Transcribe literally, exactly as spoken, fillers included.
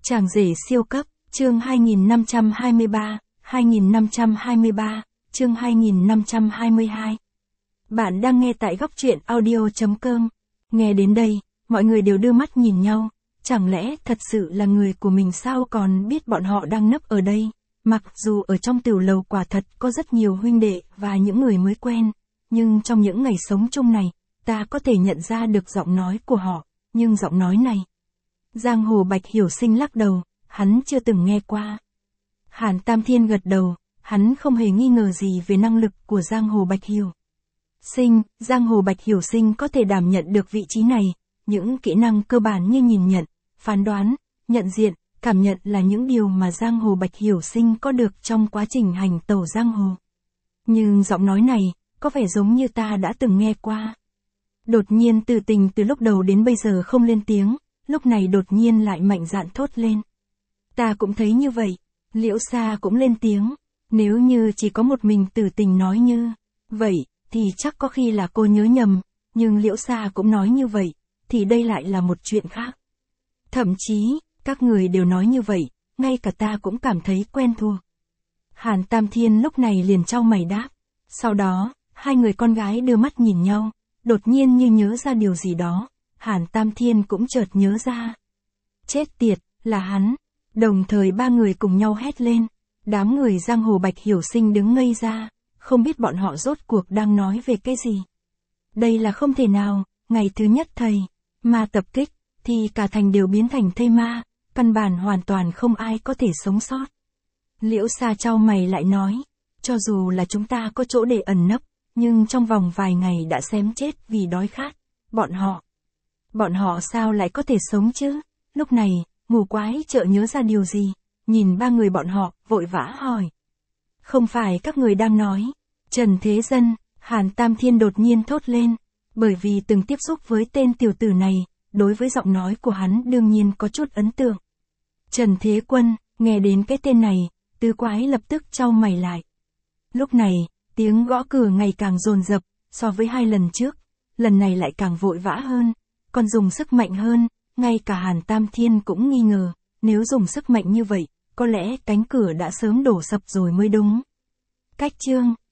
Chàng rể siêu cấp, chương hai nghìn năm trăm hai mươi ba, hai nghìn năm trăm hai mươi ba, chương hai nghìn năm trăm hai mươi hai. Bạn đang nghe tại góc truyện audio chấm com. Nghe đến đây, mọi người đều đưa mắt nhìn nhau, chẳng lẽ thật sự là người của mình sao, còn biết bọn họ đang nấp ở đây. Mặc dù ở trong tiểu lầu quả thật có rất nhiều huynh đệ và những người mới quen, nhưng trong những ngày sống chung này, ta có thể nhận ra được giọng nói của họ, nhưng giọng nói này. Giang Hồ Bạch Hiểu Sinh lắc đầu, hắn chưa từng nghe qua. Hàn Tam Thiên gật đầu, hắn không hề nghi ngờ gì về năng lực của Giang Hồ Bạch Hiểu Sinh. Giang Hồ Bạch Hiểu Sinh có thể đảm nhận được vị trí này, những kỹ năng cơ bản như nhìn nhận, phán đoán, nhận diện, cảm nhận là những điều mà Giang Hồ Bạch Hiểu Sinh có được trong quá trình hành tẩu giang hồ. Nhưng giọng nói này, có vẻ giống như ta đã từng nghe qua. Đột nhiên Từ Tình từ lúc đầu đến bây giờ không lên tiếng, lúc này đột nhiên lại mạnh dạn thốt lên. Ta cũng thấy như vậy. Liễu Sa cũng lên tiếng. Nếu như chỉ có một mình Từ Tình nói như vậy, thì chắc có khi là cô nhớ nhầm, nhưng Liễu Sa cũng nói như vậy, thì đây lại là một chuyện khác. Thậm chí, các người đều nói như vậy, ngay cả ta cũng cảm thấy quen thuộc. Hàn Tam Thiên lúc này liền chau mày đáp. Sau đó, hai người con gái đưa mắt nhìn nhau, đột nhiên như nhớ ra điều gì đó, Hàn Tam Thiên cũng chợt nhớ ra. Chết tiệt, là hắn. Đồng thời ba người cùng nhau hét lên. Đám người Giang Hồ Bạch Hiểu Sinh đứng ngây ra, không biết bọn họ rốt cuộc đang nói về cái gì. Đây là không thể nào, ngày thứ nhất thầy, ma tập kích, thì cả thành đều biến thành thây ma, căn bản hoàn toàn không ai có thể sống sót. Liễu Sa chau mày lại nói, cho dù là chúng ta có chỗ để ẩn nấp, nhưng trong vòng vài ngày đã xém chết vì đói khát, bọn họ. Bọn họ sao lại có thể sống chứ? Lúc này, Ngũ Quái chợt nhớ ra điều gì, nhìn ba người bọn họ, vội vã hỏi. Không phải các người đang nói, Trần Thế Dân, Hàn Tam Thiên đột nhiên thốt lên, bởi vì từng tiếp xúc với tên tiểu tử này, đối với giọng nói của hắn đương nhiên có chút ấn tượng. Trần Thế Quân, nghe đến cái tên này, Tứ Quái lập tức chau mày lại. Lúc này, tiếng gõ cửa ngày càng dồn dập, so với hai lần trước, lần này lại càng vội vã hơn, còn dùng sức mạnh hơn, ngay cả Hàn Tam Thiên cũng nghi ngờ, nếu dùng sức mạnh như vậy, có lẽ cánh cửa đã sớm đổ sập rồi mới đúng. Cách chương,